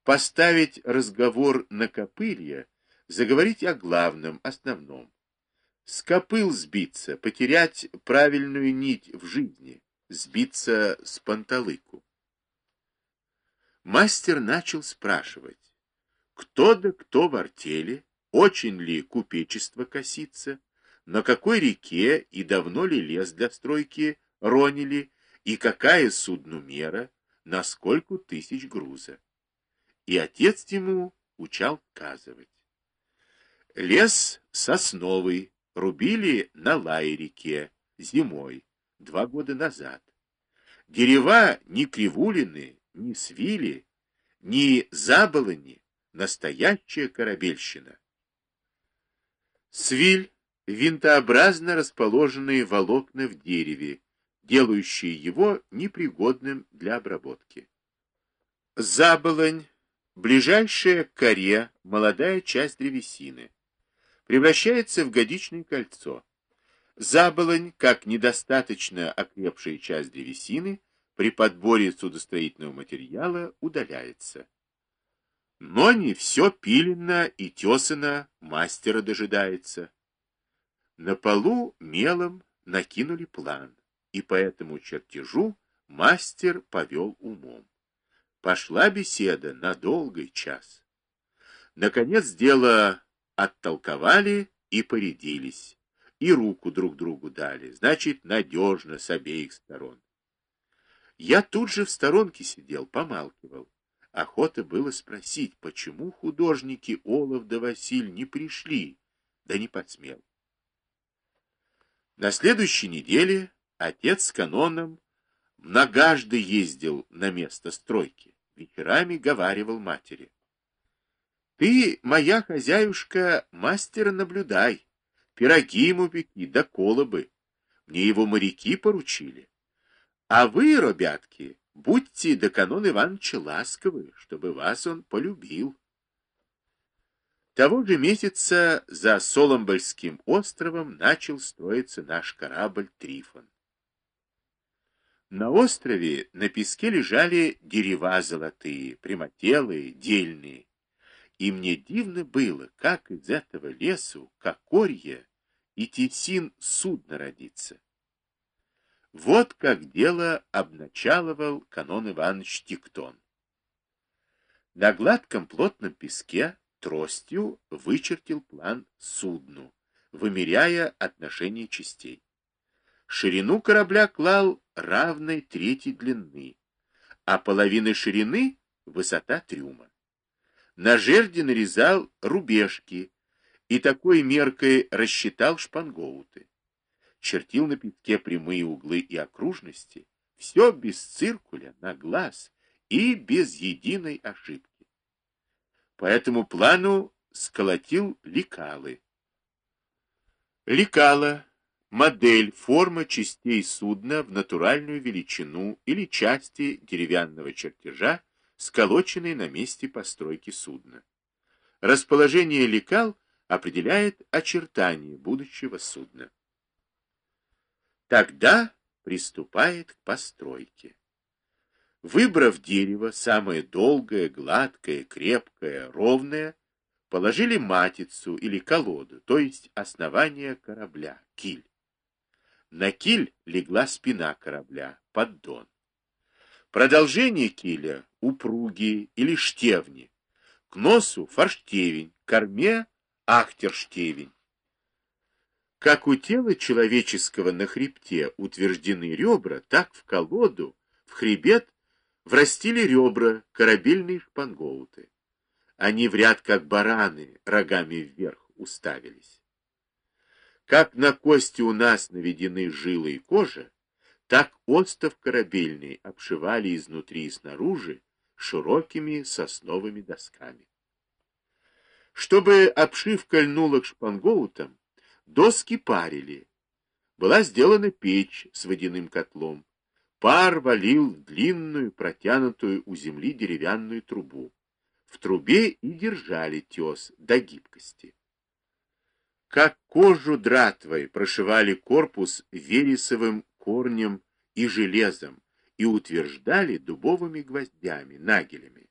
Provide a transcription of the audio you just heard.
поставить разговор на копылья, заговорить о главном, основном. С копыл сбиться, потерять правильную нить в жизни, сбиться с панталыку. Мастер начал спрашивать, кто да кто в артели, очень ли купечество косится, на какой реке и давно ли лес для стройки ронили, и какая судну мера, на сколько тысяч груза. И отец ему учал сказывать. Лес сосновый рубили на Лай-реке зимой, 2 года назад. Дерева ни кривулины, ни свили, ни заболони, настоящая корабельщина. Свиль — винтообразно расположенные волокна в дереве, делающие его непригодным для обработки. Заболонь — ближайшая к коре молодая часть древесины. Превращается в годичное кольцо. Заболонь, как недостаточно окрепшая часть древесины, при подборе судостроительного материала удаляется. Но не все пилено и тесано, мастера дожидается. На полу мелом накинули план, и по этому чертежу мастер повел умом. Пошла беседа на долгий час. Наконец дело оттолковали и порядились, и руку друг другу дали, значит, надежно с обеих сторон. Я тут же в сторонке сидел, помалкивал. Охота было спросить, почему художники Олов да Василь не пришли, да не посмел. На следующей неделе отец с каноном многажды ездил на место стройки, вечерами говаривал матери. Ты, моя хозяюшка, мастера наблюдай, пироги ему пеки, да колобы. Мне его моряки поручили. А вы, ребятки, будьте до канона Ивановича ласковы, чтобы вас он полюбил. Того же месяца за Соломбольским островом начал строиться наш корабль «Трифон». На острове на песке лежали дерева золотые, прямотелые, дельные. И мне дивно было, как из этого лесу, кокорья и тесин судно родится. Вот как дело обначаловал канон Иванович Тиктон. На гладком плотном песке тростью вычертил план судну, вымеряя отношение частей. Ширину корабля клал равной трети длины, а половины ширины — высота трюма. На жерди нарезал рубежки и такой меркой рассчитал шпангоуты. Чертил на песке прямые углы и окружности, все без циркуля, на глаз и без единой ошибки. По этому плану сколотил лекалы. Лекало — модель, форма частей судна в натуральную величину или части деревянного чертежа, сколоченной на месте постройки судна. Расположение лекал определяет очертания будущего судна. Тогда приступает к постройке. Выбрав дерево, самое долгое, гладкое, крепкое, ровное, положили матицу или колоду, то есть основание корабля, киль. На киль легла спина корабля, поддон. Продолжение киля — упруги или штевни. К носу — форштевень, к корме — ахтерштевень. Как у тела человеческого на хребте утверждены ребра, так в колоду, в хребет врастили ребра, корабельные шпангоуты. Они в ряд, как бараны, рогами вверх уставились. Как на кости у нас наведены жилы и кожа, так остов корабельный обшивали изнутри и снаружи широкими сосновыми досками. Чтобы обшивка льнула к шпангоутам, доски парили. Была сделана печь с водяным котлом. Пар валил в длинную, протянутую у земли деревянную трубу. В трубе и держали тес до гибкости. Как кожу дратвой прошивали корпус вересовым корнем и железом и утверждали дубовыми гвоздями, нагелями.